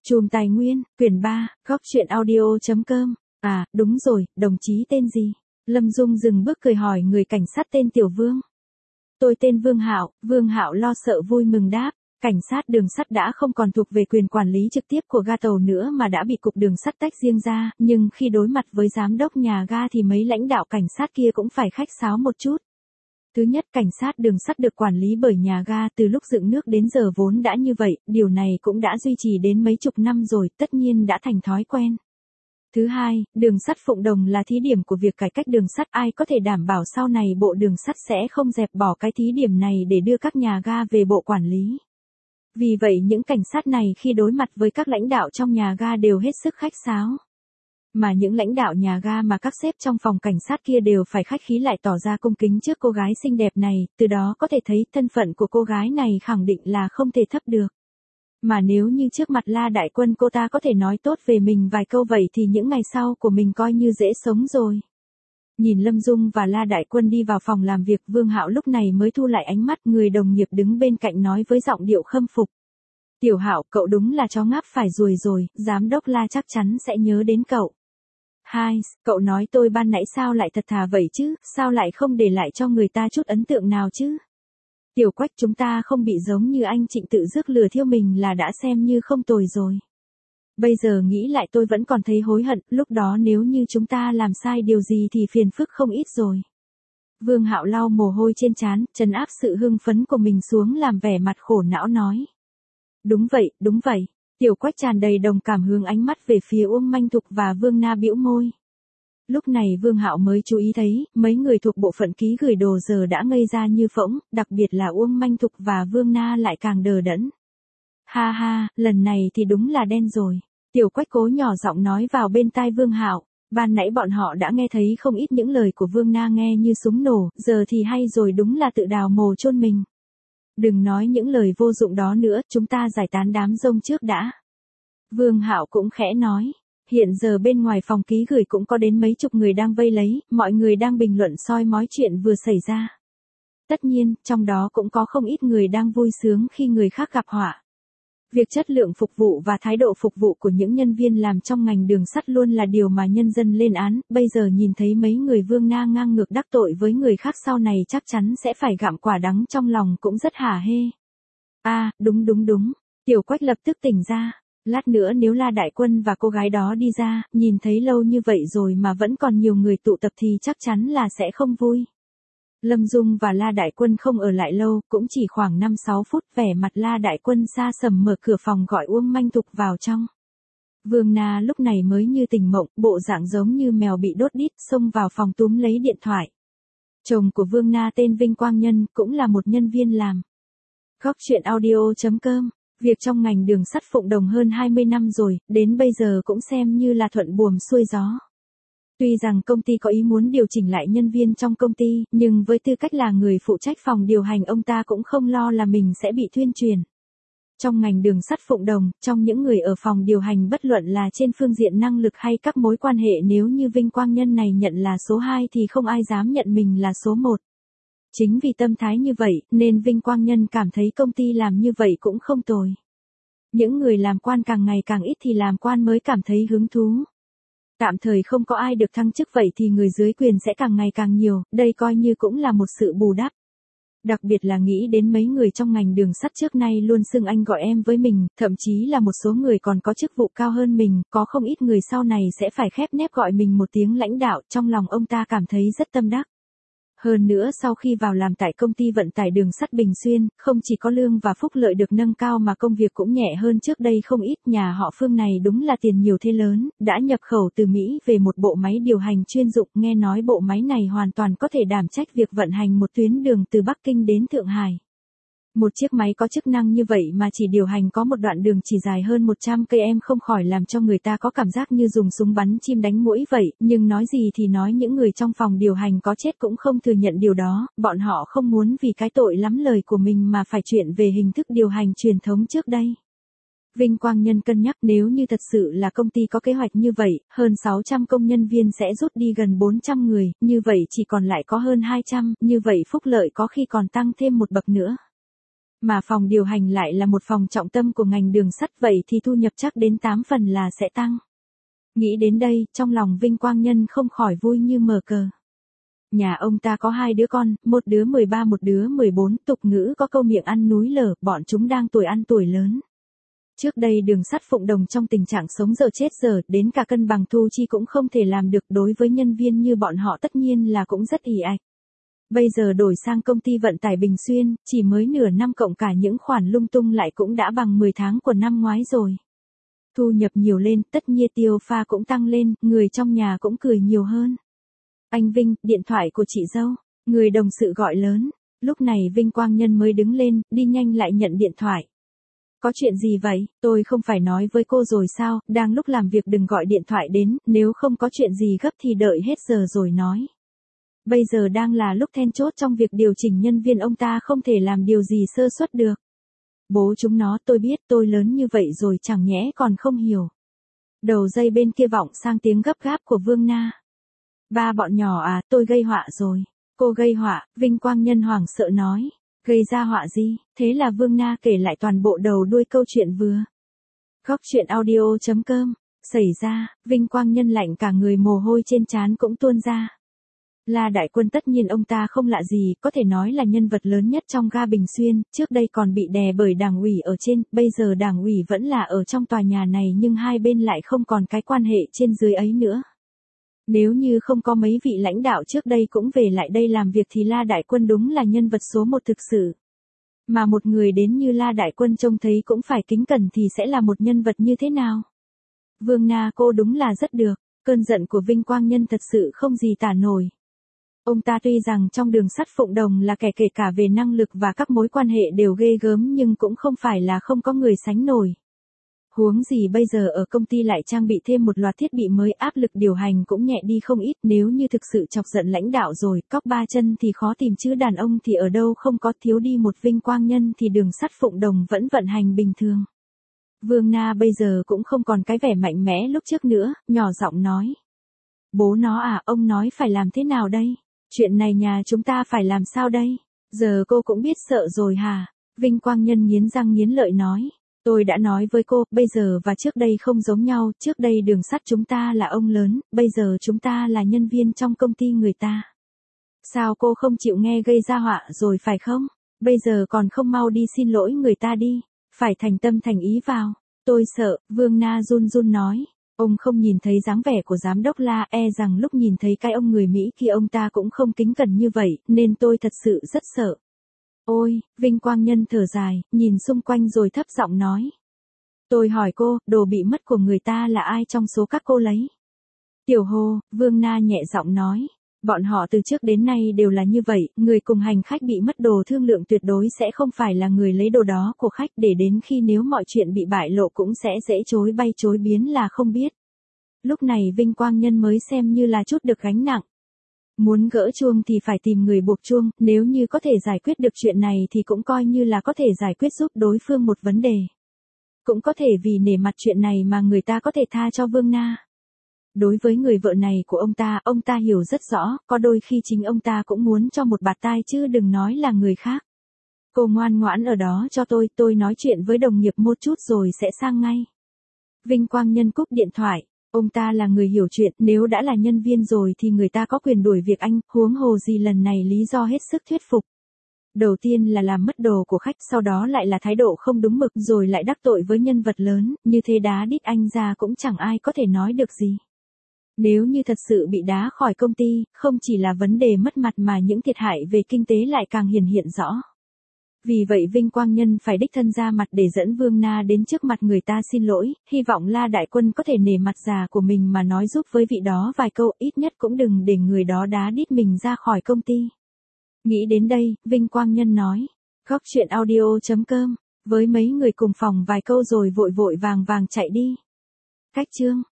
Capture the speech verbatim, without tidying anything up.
Chùm Tài Nguyên, quyển ba, góc truyện audio.com. À, đúng rồi, đồng chí tên gì? Lâm Dung dừng bước cười hỏi người cảnh sát tên Tiểu Vương. Tôi tên Vương Hạo. Vương Hạo lo sợ vui mừng đáp. Cảnh sát đường sắt đã không còn thuộc về quyền quản lý trực tiếp của ga tàu nữa mà đã bị cục đường sắt tách riêng ra, nhưng khi đối mặt với giám đốc nhà ga thì mấy lãnh đạo cảnh sát kia cũng phải khách sáo một chút. Thứ nhất, cảnh sát đường sắt được quản lý bởi nhà ga từ lúc dựng nước đến giờ vốn đã như vậy, điều này cũng đã duy trì đến mấy chục năm rồi, tất nhiên đã thành thói quen. Thứ hai, đường sắt Phụng Đồng là thí điểm của việc cải cách đường sắt, ai có thể đảm bảo sau này bộ đường sắt sẽ không dẹp bỏ cái thí điểm này để đưa các nhà ga về bộ quản lý. Vì vậy những cảnh sát này khi đối mặt với các lãnh đạo trong nhà ga đều hết sức khách sáo. Mà những lãnh đạo nhà ga mà các sếp trong phòng cảnh sát kia đều phải khách khí lại tỏ ra cung kính trước cô gái xinh đẹp này, từ đó có thể thấy thân phận của cô gái này khẳng định là không thể thấp được. Mà nếu như trước mặt La Đại Quân cô ta có thể nói tốt về mình vài câu vậy thì những ngày sau của mình coi như dễ sống rồi. Nhìn Lâm Dung và La Đại Quân đi vào phòng làm việc, Vương Hạo lúc này mới thu lại ánh mắt, người đồng nghiệp đứng bên cạnh nói với giọng điệu khâm phục. Tiểu Hạo, cậu đúng là chó ngáp phải ruồi rồi, giám đốc La chắc chắn sẽ nhớ đến cậu. Hai, cậu nói tôi ban nãy sao lại thật thà vậy chứ, sao lại không để lại cho người ta chút ấn tượng nào chứ? Tiểu Quách, chúng ta không bị giống như anh Trịnh tự rước lừa thiêu mình là đã xem như không tồi rồi. Bây giờ nghĩ lại tôi vẫn còn thấy hối hận, lúc đó nếu như chúng ta làm sai điều gì thì phiền phức không ít rồi. Vương Hạo lau mồ hôi trên trán, trấn áp sự hưng phấn của mình xuống, làm vẻ mặt khổ não nói. Đúng vậy, đúng vậy. Tiểu Quách tràn đầy đồng cảm hướng ánh mắt về phía Uông Manh Thục và Vương Na bĩu môi. Lúc này Vương Hạo mới chú ý thấy, mấy người thuộc bộ phận ký gửi đồ giờ đã ngây ra như phỗng, đặc biệt là Uông Manh Thục và Vương Na lại càng đờ đẫn. Ha ha, lần này thì đúng là đen rồi. Tiểu Quách cố nhỏ giọng nói vào bên tai Vương Hạo. Ban nãy bọn họ đã nghe thấy không ít những lời của Vương Na nghe như súng nổ, giờ thì hay rồi, đúng là tự đào mồ chôn mình. Đừng nói những lời vô dụng đó nữa, chúng ta giải tán đám rông trước đã. Vương Hạo cũng khẽ nói. Hiện giờ bên ngoài phòng ký gửi cũng có đến mấy chục người đang vây lấy, mọi người đang bình luận soi mói chuyện vừa xảy ra. Tất nhiên, trong đó cũng có không ít người đang vui sướng khi người khác gặp họa. Việc chất lượng phục vụ và thái độ phục vụ của những nhân viên làm trong ngành đường sắt luôn là điều mà nhân dân lên án, bây giờ nhìn thấy mấy người Vương Na ngang ngược đắc tội với người khác sau này chắc chắn sẽ phải gặm quả đắng trong lòng cũng rất hả hê. À, đúng đúng đúng, Tiểu Quách lập tức tỉnh ra. Lát nữa nếu La Đại Quân và cô gái đó đi ra, nhìn thấy lâu như vậy rồi mà vẫn còn nhiều người tụ tập thì chắc chắn là sẽ không vui. Lâm Dung và La Đại Quân không ở lại lâu, cũng chỉ khoảng năm sáu phút, vẻ mặt La Đại Quân xa sầm mở cửa phòng gọi Uông Manh Thục vào trong. Vương Na lúc này mới như tỉnh mộng, bộ dạng giống như mèo bị đốt đít, xông vào phòng túm lấy điện thoại. Chồng của Vương Na tên Vinh Quang Nhân, cũng là một nhân viên làm góc truyện audio.com. Việc trong ngành đường sắt Phụng Đồng hơn hai mươi năm rồi, đến bây giờ cũng xem như là thuận buồm xuôi gió. Tuy rằng công ty có ý muốn điều chỉnh lại nhân viên trong công ty, nhưng với tư cách là người phụ trách phòng điều hành, ông ta cũng không lo là mình sẽ bị thuyên truyền. Trong ngành đường sắt Phụng Đồng, trong những người ở phòng điều hành bất luận là trên phương diện năng lực hay các mối quan hệ, nếu như Vinh Quang Nhân này nhận là số hai thì không ai dám nhận mình là số một. Chính vì tâm thái như vậy, nên Vinh Quang Nhân cảm thấy công ty làm như vậy cũng không tồi. Những người làm quan càng ngày càng ít thì làm quan mới cảm thấy hứng thú. Tạm thời không có ai được thăng chức vậy thì người dưới quyền sẽ càng ngày càng nhiều, đây coi như cũng là một sự bù đắp. Đặc biệt là nghĩ đến mấy người trong ngành đường sắt trước nay luôn xưng anh gọi em với mình, thậm chí là một số người còn có chức vụ cao hơn mình, có không ít người sau này sẽ phải khép nép gọi mình một tiếng lãnh đạo, trong lòng ông ta cảm thấy rất tâm đắc. Hơn nữa sau khi vào làm tại công ty vận tải đường sắt Bình Xuyên, không chỉ có lương và phúc lợi được nâng cao mà công việc cũng nhẹ hơn trước đây không ít. Nhà họ Phương này đúng là tiền nhiều thế lớn, đã nhập khẩu từ Mỹ về một bộ máy điều hành chuyên dụng, nghe nói bộ máy này hoàn toàn có thể đảm trách việc vận hành một tuyến đường từ Bắc Kinh đến Thượng Hải. Một chiếc máy có chức năng như vậy mà chỉ điều hành có một đoạn đường chỉ dài hơn một trăm cây em không khỏi làm cho người ta có cảm giác như dùng súng bắn chim đánh muỗi vậy, nhưng nói gì thì nói những người trong phòng điều hành có chết cũng không thừa nhận điều đó, bọn họ không muốn vì cái tội lắm lời của mình mà phải chuyển về hình thức điều hành truyền thống trước đây. Vinh Quang Nhân cân nhắc nếu như thật sự là công ty có kế hoạch như vậy, hơn sáu trăm công nhân viên sẽ rút đi gần bốn trăm người, như vậy chỉ còn lại có hơn hai trăm, như vậy phúc lợi có khi còn tăng thêm một bậc nữa. Mà phòng điều hành lại là một phòng trọng tâm của ngành đường sắt, vậy thì thu nhập chắc đến tám phần là sẽ tăng. Nghĩ đến đây, trong lòng Vinh Quang Nhân không khỏi vui như mở cờ. Nhà ông ta có hai đứa con, một đứa mười ba một đứa mười bốn, tục ngữ có câu miệng ăn núi lở, bọn chúng đang tuổi ăn tuổi lớn. Trước đây đường sắt Phụng Đồng trong tình trạng sống dở chết dở, đến cả cân bằng thu chi cũng không thể làm được, đối với nhân viên như bọn họ tất nhiên là cũng rất ì ạch. Bây giờ đổi sang công ty vận tải Bình Xuyên, chỉ mới nửa năm cộng cả những khoản lung tung lại cũng đã bằng mười tháng của năm ngoái rồi. Thu nhập nhiều lên, tất nhiên tiêu pha cũng tăng lên, người trong nhà cũng cười nhiều hơn. Anh Vinh, điện thoại của chị dâu. Người đồng sự gọi lớn. Lúc này Vinh Quang Nhân mới đứng lên, đi nhanh lại nhận điện thoại. Có chuyện gì vậy? Tôi không phải nói với cô rồi sao, đang lúc làm việc đừng gọi điện thoại đến, nếu không có chuyện gì gấp thì đợi hết giờ rồi nói. Bây giờ đang là lúc then chốt trong việc điều chỉnh nhân viên, ông ta không thể làm điều gì sơ suất được. Bố chúng nó, tôi biết tôi lớn như vậy rồi chẳng nhẽ còn không hiểu. Đầu dây bên kia vọng sang tiếng gấp gáp của Vương Na. Ba bọn nhỏ à, tôi gây họa rồi. Cô gây họa, Vinh Quang Nhân hoảng sợ nói. Gây ra họa gì? Thế là Vương Na kể lại toàn bộ đầu đuôi câu chuyện vừa. Góc chuyện audio chấm com. Xảy ra, Vinh Quang Nhân lạnh cả người, mồ hôi trên trán cũng tuôn ra. La Đại Quân tất nhiên ông ta không lạ gì, có thể nói là nhân vật lớn nhất trong ga Bình Xuyên, trước đây còn bị đè bởi đảng ủy ở trên, bây giờ đảng ủy vẫn là ở trong tòa nhà này nhưng hai bên lại không còn cái quan hệ trên dưới ấy nữa. Nếu như không có mấy vị lãnh đạo trước đây cũng về lại đây làm việc thì La Đại Quân đúng là nhân vật số một thực sự. Mà một người đến như La Đại Quân trông thấy cũng phải kính cẩn thì sẽ là một nhân vật như thế nào? Vương Na cô đúng là rất được, cơn giận của Vinh Quang Nhân thật sự không gì tả nổi. Ông ta tuy rằng trong đường sắt Phụng Đồng là kẻ kể cả về năng lực và các mối quan hệ đều ghê gớm nhưng cũng không phải là không có người sánh nổi. Huống gì bây giờ ở công ty lại trang bị thêm một loạt thiết bị mới, áp lực điều hành cũng nhẹ đi không ít, nếu như thực sự chọc giận lãnh đạo rồi, cóc ba chân thì khó tìm chứ đàn ông thì ở đâu không có, thiếu đi một Vinh Quang Nhân thì đường sắt Phụng Đồng vẫn vận hành bình thường. Vương Na bây giờ cũng không còn cái vẻ mạnh mẽ lúc trước nữa, nhỏ giọng nói. Bố nó à, ông nói phải làm thế nào đây? Chuyện này nhà chúng ta phải làm sao đây? Giờ cô cũng biết sợ rồi hả? Vinh Quang Nhân nghiến răng nghiến lợi nói. Tôi đã nói với cô, bây giờ và trước đây không giống nhau, trước đây đường sắt chúng ta là ông lớn, bây giờ chúng ta là nhân viên trong công ty người ta. Sao cô không chịu nghe, gây ra họa rồi phải không? Bây giờ còn không mau đi xin lỗi người ta đi, phải thành tâm thành ý vào. Tôi sợ, Vương Na run run nói. Ông không nhìn thấy dáng vẻ của giám đốc La, e rằng lúc nhìn thấy cái ông người Mỹ kia ông ta cũng không kính cẩn như vậy, nên tôi thật sự rất sợ. Ôi, Vinh Quang Nhân thở dài, nhìn xung quanh rồi thấp giọng nói. Tôi hỏi cô, đồ bị mất của người ta là ai trong số các cô lấy? Tiểu Hồ, Vương Na nhẹ giọng nói. Bọn họ từ trước đến nay đều là như vậy, người cùng hành khách bị mất đồ thương lượng tuyệt đối sẽ không phải là người lấy đồ đó của khách, để đến khi nếu mọi chuyện bị bại lộ cũng sẽ dễ chối bay chối biến là không biết. Lúc này Vinh Quang Nhân mới xem như là chút được gánh nặng. Muốn gỡ chuông thì phải tìm người buộc chuông, nếu như có thể giải quyết được chuyện này thì cũng coi như là có thể giải quyết giúp đối phương một vấn đề. Cũng có thể vì nể mặt chuyện này mà người ta có thể tha cho Vương Na. Đối với người vợ này của ông ta, ông ta hiểu rất rõ, có đôi khi chính ông ta cũng muốn cho một bạt tai chứ đừng nói là người khác. Cô ngoan ngoãn ở đó cho tôi, tôi nói chuyện với đồng nghiệp một chút rồi sẽ sang ngay. Vinh Quang Nhân cúp điện thoại, ông ta là người hiểu chuyện, nếu đã là nhân viên rồi thì người ta có quyền đuổi việc anh, huống hồ gì lần này lý do hết sức thuyết phục. Đầu tiên là làm mất đồ của khách, sau đó lại là thái độ không đúng mực, rồi lại đắc tội với nhân vật lớn, như thế đá đít anh ra cũng chẳng ai có thể nói được gì. Nếu như thật sự bị đá khỏi công ty, không chỉ là vấn đề mất mặt mà những thiệt hại về kinh tế lại càng hiển hiện rõ. Vì vậy Vinh Quang Nhân phải đích thân ra mặt để dẫn Vương Na đến trước mặt người ta xin lỗi, hy vọng La Đại Quân có thể nể mặt già của mình mà nói giúp với vị đó vài câu, ít nhất cũng đừng để người đó đá đít mình ra khỏi công ty. Nghĩ đến đây, Vinh Quang Nhân nói, góc chuyện audio chấm com, với mấy người cùng phòng vài câu rồi vội vội vàng vàng chạy đi. Cách chương